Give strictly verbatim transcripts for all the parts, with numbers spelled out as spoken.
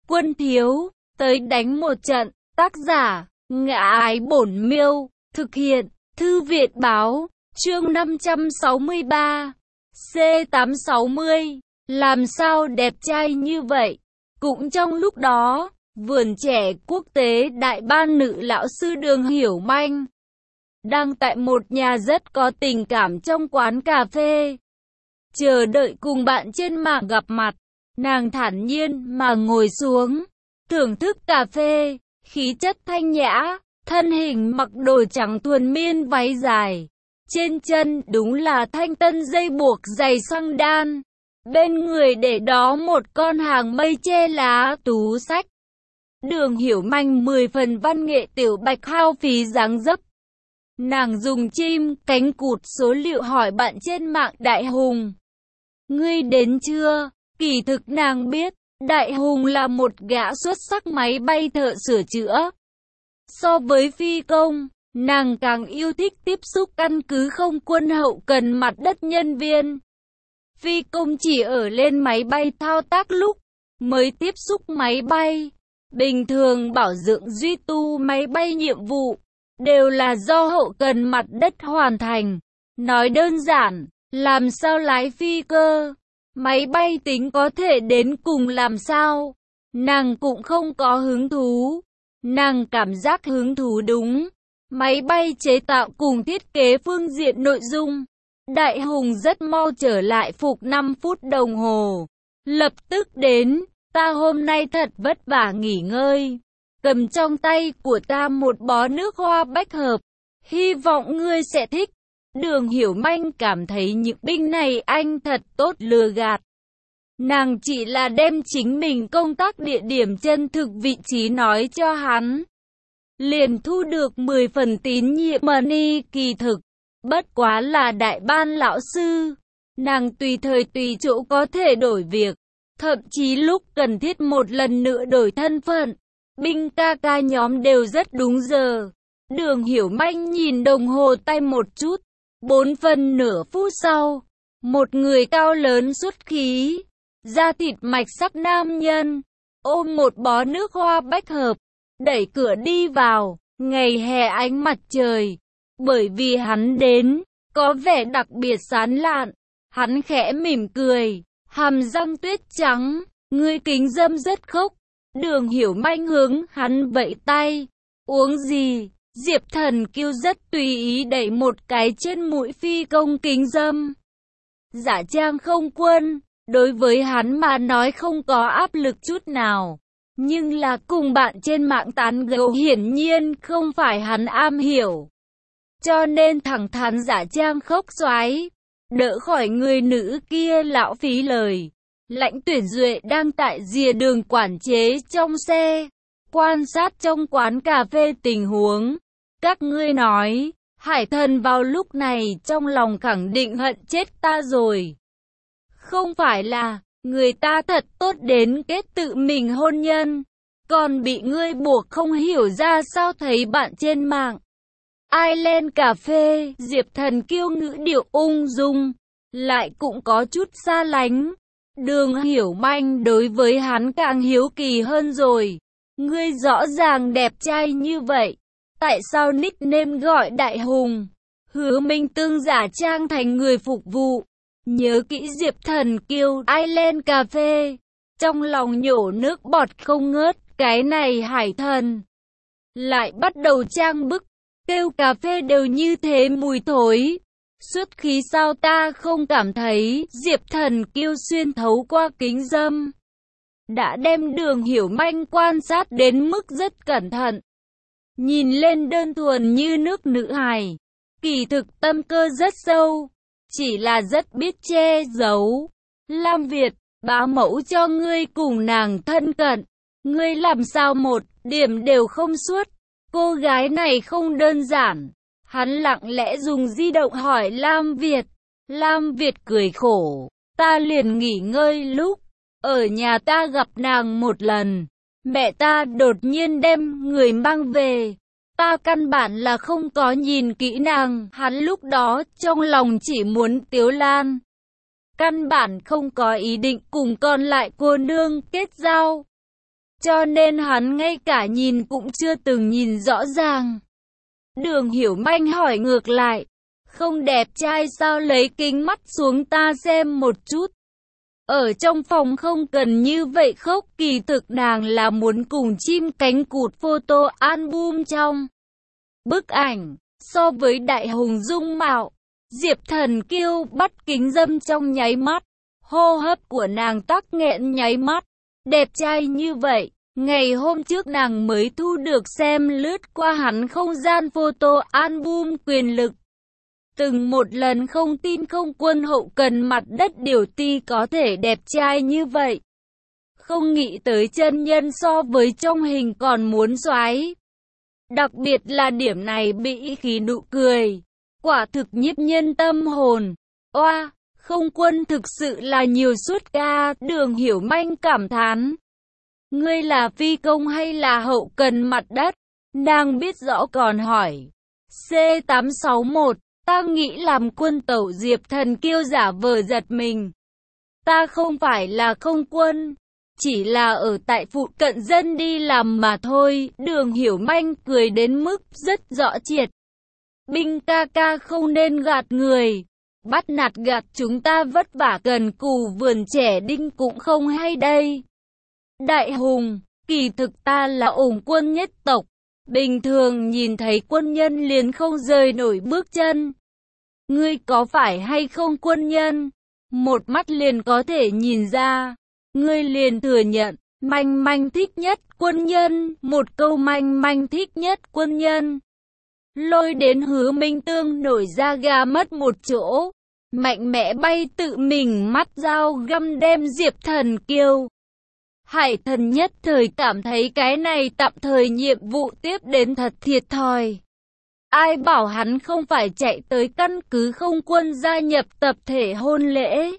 Quân thiếu, tới đánh một trận. Tác giả, Ngã Ái Bổn Miêu. Thực hiện, Thư viện báo. Chương năm trăm sáu mươi ba. C tám sáu mươi. Làm sao đẹp trai như vậy? Cũng trong lúc đó, vườn trẻ quốc tế đại ban nữ lão sư Đường Hiểu Manh đang tại một nhà rất có tình cảm trong quán cà phê, chờ đợi cùng bạn trên mạng gặp mặt. Nàng thản nhiên mà ngồi xuống, thưởng thức cà phê, khí chất thanh nhã, thân hình mặc đồ trắng thuần miên váy dài, trên chân đúng là thanh tân dây buộc giày xăng đan, bên người để đó một con hàng mây che lá tú sách. Đường Hiểu Manh mười phần văn nghệ tiểu bạch hao phí dáng dấp. Nàng dùng chim cánh cụt số liệu hỏi bạn trên mạng Đại Hùng: "Ngươi đến chưa?" Kỳ thực nàng biết, Đại Hùng là một gã xuất sắc máy bay thợ sửa chữa. So với phi công, nàng càng yêu thích tiếp xúc căn cứ không quân hậu cần mặt đất nhân viên. Phi công chỉ ở lên máy bay thao tác lúc mới tiếp xúc máy bay. Bình thường bảo dưỡng duy tu máy bay nhiệm vụ đều là do hậu cần mặt đất hoàn thành. Nói đơn giản, làm sao lái phi cơ, máy bay tính có thể đến cùng làm sao, nàng cũng không có hứng thú. Nàng cảm giác hứng thú đúng máy bay chế tạo cùng thiết kế phương diện nội dung. Đại Hùng rất mau trở lại phục năm phút đồng hồ. Lập tức đến, ta hôm nay thật vất vả nghỉ ngơi. Cầm trong tay của ta một bó nước hoa bách hợp. Hy vọng ngươi sẽ thích. Đường Hiểu Manh cảm thấy những binh này anh thật tốt lừa gạt. Nàng chỉ là đem chính mình công tác địa điểm chân thực vị trí nói cho hắn, liền thu được mười phần tín nhiệm money. Kỳ thực, bất quá là đại ban lão sư, nàng tùy thời tùy chỗ có thể đổi việc, thậm chí lúc cần thiết một lần nữa đổi thân phận. Binh ca ca nhóm đều rất đúng giờ. Đường Hiểu Manh nhìn đồng hồ tay một chút, bốn phân nửa phút sau, một người cao lớn xuất khí, da thịt mạch sắc nam nhân, ôm một bó nước hoa bách hợp, đẩy cửa đi vào. Ngày hè ánh mặt trời, bởi vì hắn đến, có vẻ đặc biệt sán lạn. Hắn khẽ mỉm cười, hàm răng tuyết trắng, ngươi kính dâm rất khốc. Đường Hiểu Manh hướng hắn vẫy tay. Uống gì? Diệp Thần Kiêu rất tùy ý đẩy một cái trên mũi phi công kính dâm. Giả trang không quân, đối với hắn mà nói không có áp lực chút nào. Nhưng là cùng bạn trên mạng tán gẫu hiển nhiên không phải hắn am hiểu. Cho nên thẳng thắn giả trang khốc xoái, đỡ khỏi người nữ kia lão phí lời. Lãnh Tuyển Duệ đang tại rìa đường quản chế trong xe, quan sát trong quán cà phê tình huống. Các ngươi nói, Hải Thần vào lúc này trong lòng khẳng định hận chết ta rồi. Không phải là, người ta thật tốt đến kết tự mình hôn nhân, còn bị ngươi buộc không hiểu ra sao. Thấy bạn trên mạng ai lên cà phê, Diệp Thần Kiêu ngữ điệu ung dung, lại cũng có chút xa lánh. Đường Hiểu Manh đối với hắn càng hiếu kỳ hơn rồi. Ngươi rõ ràng đẹp trai như vậy, tại sao nickname gọi Đại Hùng? Hứa Minh Tương giả trang thành người phục vụ. Nhớ kỹ Diệp Thần Kiêu ai lên cà phê, trong lòng nhổ nước bọt không ngớt. Cái này Hải Thần lại bắt đầu trang bức, kêu cà phê đều như thế mùi thối, xuất khí sao ta không cảm thấy. Diệp Thần Kiêu xuyên thấu qua kính dâm đã đem Đường Hiểu Manh quan sát đến mức rất cẩn thận, nhìn lên đơn thuần như nước nữ hài, kỳ thực tâm cơ rất sâu, chỉ là rất biết che giấu. Lam Việt, bá mẫu cho ngươi cùng nàng thân cận, ngươi làm sao một điểm đều không suốt. Cô gái này không đơn giản. Hắn lặng lẽ dùng di động hỏi Lam Việt. Lam Việt cười khổ, ta liền nghỉ ngơi lúc ở nhà ta gặp nàng một lần, mẹ ta đột nhiên đem người mang về, ta căn bản là không có nhìn kỹ nàng. Hắn lúc đó trong lòng chỉ muốn Tiếu Lan, căn bản không có ý định cùng còn lại cô nương kết giao. cho nên hắn ngay cả nhìn cũng chưa từng nhìn rõ ràng. Đường Hiểu Manh hỏi ngược lại, không đẹp trai sao, lấy kính mắt xuống ta xem một chút. Ở trong phòng không cần như vậy khóc, kỳ thực nàng là muốn cùng chim cánh cụt photo album trong bức ảnh. So với Đại Hùng dung mạo, Diệp Thần Kiêu bắt kính dâm trong nháy mắt, hô hấp của nàng tắc nghẹn nháy mắt. Đẹp trai như vậy, ngày hôm trước nàng mới thu được xem lướt qua hắn không gian photo album quyền lực. Từng một lần không tin không quân hậu cần mặt đất điều ti có thể đẹp trai như vậy. Không nghĩ tới chân nhân so với trong hình còn muốn xoái. Đặc biệt là điểm này bị khí nụ cười, quả thực nhiếp nhân tâm hồn. Oa, không quân thực sự là nhiều suất ca, Đường Hiểu Manh cảm thán. Ngươi là phi công hay là hậu cần mặt đất? Nàng biết rõ còn hỏi. C tám sáu một, ta nghĩ làm quân tẩu. Diệp Thần Kiêu giả vờ giật mình. Ta không phải là không quân, chỉ là ở tại phụ cận dân đi làm mà thôi. Đường Hiểu Manh cười đến mức rất rõ triệt. Binh ca ca không nên gạt người, bắt nạt gạt chúng ta vất vả cần cù vườn trẻ đinh cũng không hay đây. Đại Hùng, kỳ thực ta là ủng quân nhất tộc, bình thường nhìn thấy quân nhân liền không rời nổi bước chân. Ngươi có phải hay không quân nhân? Một mắt liền có thể nhìn ra. Ngươi liền thừa nhận, Manh Manh thích nhất quân nhân, một câu Manh Manh thích nhất quân nhân. Lôi đến Hứa Minh Tương nổi da gà mất một chỗ, mạnh mẽ bay tự mình mắt dao găm đem Diệp Thần Kiêu. Hải Thần nhất thời cảm thấy cái này tạm thời nhiệm vụ tiếp đến thật thiệt thòi. Ai bảo hắn không phải chạy tới căn cứ không quân gia nhập tập thể hôn lễ.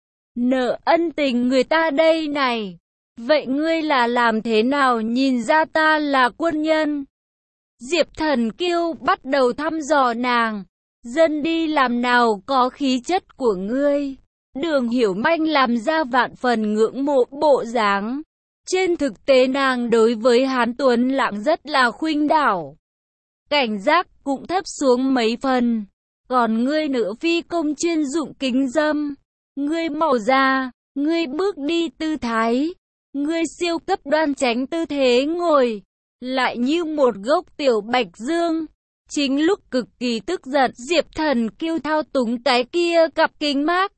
Nợ ân tình người ta đây này. Vậy ngươi là làm thế nào nhìn ra ta là quân nhân? Diệp Thần Kiêu bắt đầu thăm dò nàng. Dân đi làm nào có khí chất của ngươi? Đường Hiểu Manh làm ra vạn phần ngưỡng mộ bộ dáng. Trên thực tế nàng đối với Hán Tuấn Lãng rất là khuynh đảo. Cảnh giác cũng thấp xuống mấy phần. Còn ngươi nữ phi công chuyên dụng kính dâm. Ngươi màu da, ngươi bước đi tư thái. Ngươi siêu cấp đoan chánh tư thế ngồi. Lại như một gốc tiểu bạch dương. Chính lúc cực kỳ tức giận, Diệp Thần Kiêu thao túng cái kia cặp kính mát.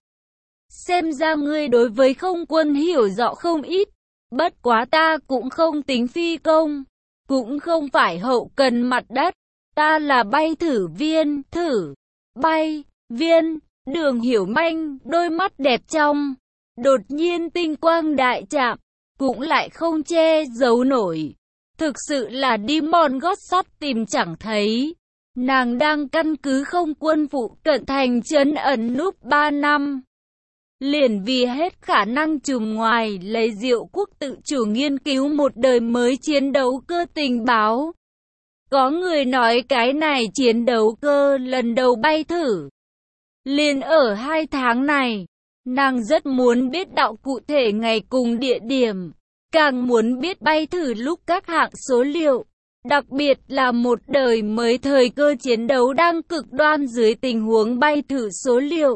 Xem ra ngươi đối với không quân hiểu rõ không ít. Bất quá ta cũng không tính phi công, cũng không phải hậu cần mặt đất. Ta là bay thử viên, thử, bay, viên. Đường Hiểu Manh, đôi mắt đẹp trong, đột nhiên tinh quang đại chạm, cũng lại không che giấu nổi. Thực sự là đi mòn gót sắt tìm chẳng thấy. Nàng đang căn cứ không quân phụ cận thành trấn ẩn núp ba năm. Liền vì hết khả năng trùm ngoài lấy Diệu Quốc tự chủ nghiên cứu một đời mới chiến đấu cơ tình báo. Có người nói cái này chiến đấu cơ lần đầu bay thử. Liền ở hai tháng này, nàng rất muốn biết đạo cụ thể ngày cùng địa điểm. Càng muốn biết bay thử lúc các hạng số liệu. Đặc biệt là một đời mới thời cơ chiến đấu đang cực đoan dưới tình huống bay thử số liệu.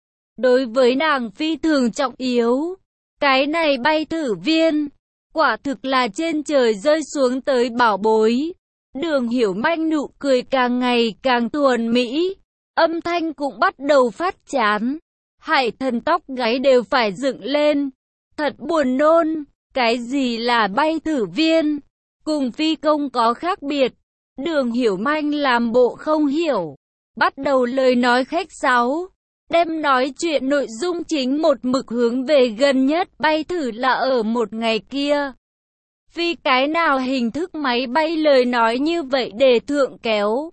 Đối với nàng phi thường trọng yếu. Cái này bay thử viên, quả thực là trên trời rơi xuống tới bảo bối. Đường Hiểu Manh nụ cười càng ngày càng thuần mỹ. Âm thanh cũng bắt đầu phát chán. Hải Thần tóc gáy đều phải dựng lên. Thật buồn nôn. Cái gì là bay thử viên? Cùng phi công có khác biệt. Đường Hiểu Manh làm bộ không hiểu. Bắt đầu lời nói khách sáo. Đem nói chuyện nội dung chính một mực hướng về gần nhất bay thử là ở một ngày kia. Phi cái nào hình thức máy bay lời nói như vậy để thượng kéo.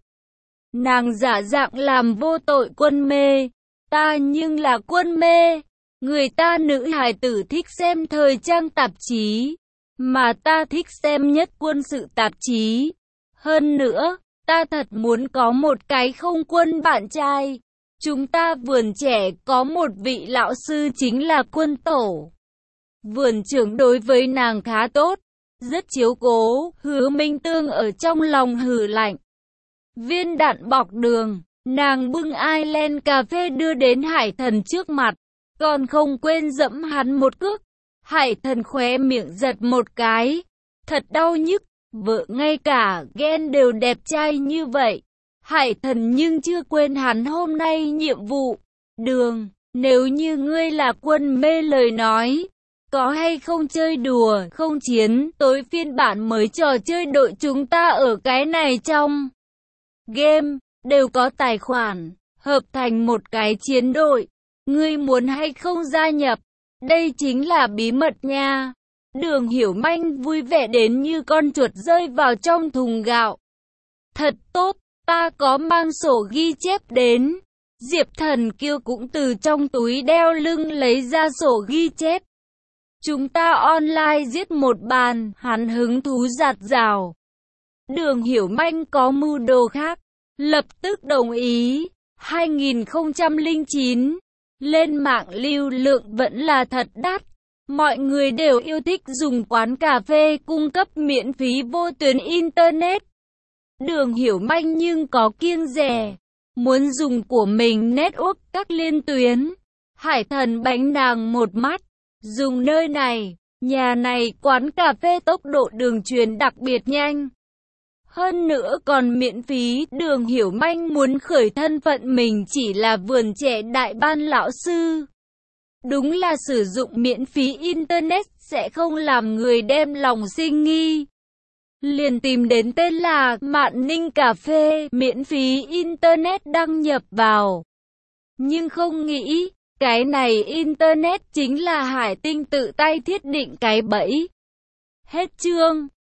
Nàng giả dạng làm vô tội quân mê. Ta nhưng là quân mê. Người ta nữ hài tử thích xem thời trang tạp chí. Mà ta thích xem nhất quân sự tạp chí. Hơn nữa, ta thật muốn có một cái không quân bạn trai. Chúng ta vườn trẻ có một vị lão sư chính là quân tổ. Vườn trưởng đối với nàng khá tốt. rất chiếu cố. Hứa Minh Tương ở trong lòng hừ lạnh. Viên đạn bọc đường, nàng bưng Ireland cà phê đưa đến Hải Thần trước mặt, còn không quên dẫm hắn một cước. Hải Thần khóe miệng giật một cái, thật đau nhức, vợ ngay cả ghen đều đẹp trai như vậy. Hải Thần nhưng chưa quên hắn hôm nay nhiệm vụ. Đường, nếu như ngươi là quân mê lời nói, có hay không chơi đùa, không chiến, tối phiên bản mới trò chơi đội chúng ta ở cái này trong game, đều có tài khoản, hợp thành một cái chiến đội. Ngươi muốn hay không gia nhập? Đây chính là bí mật nha. Đường Hiểu Manh vui vẻ đến như con chuột rơi vào trong thùng gạo. Thật tốt, ta có mang sổ ghi chép đến. Diệp Thần Kiêu cũng từ trong túi đeo lưng lấy ra sổ ghi chép. Chúng ta online giết một bàn, hắn hứng thú dạt dào. Đường Hiểu Manh có mưu đồ khác, lập tức đồng ý. hai nghìn không trăm lẻ chín, lên mạng lưu lượng vẫn là thật đắt. Mọi người đều yêu thích dùng quán cà phê cung cấp miễn phí vô tuyến Internet. Đường Hiểu Manh nhưng có kiêng dè, muốn dùng của mình network các liên tuyến. Hải Thần bánh nàng một mắt, dùng nơi này, nhà này quán cà phê tốc độ đường truyền đặc biệt nhanh. Hơn nữa còn miễn phí. Đường Hiểu Manh muốn khởi thân phận mình chỉ là vườn trẻ đại ban lão sư. Đúng là sử dụng miễn phí Internet sẽ không làm người đem lòng sinh nghi. Liền tìm đến tên là Mạn Ninh Cà Phê, miễn phí Internet đăng nhập vào. Nhưng không nghĩ, cái này Internet chính là Hải Tinh tự tay thiết định cái bẫy. Hết chương.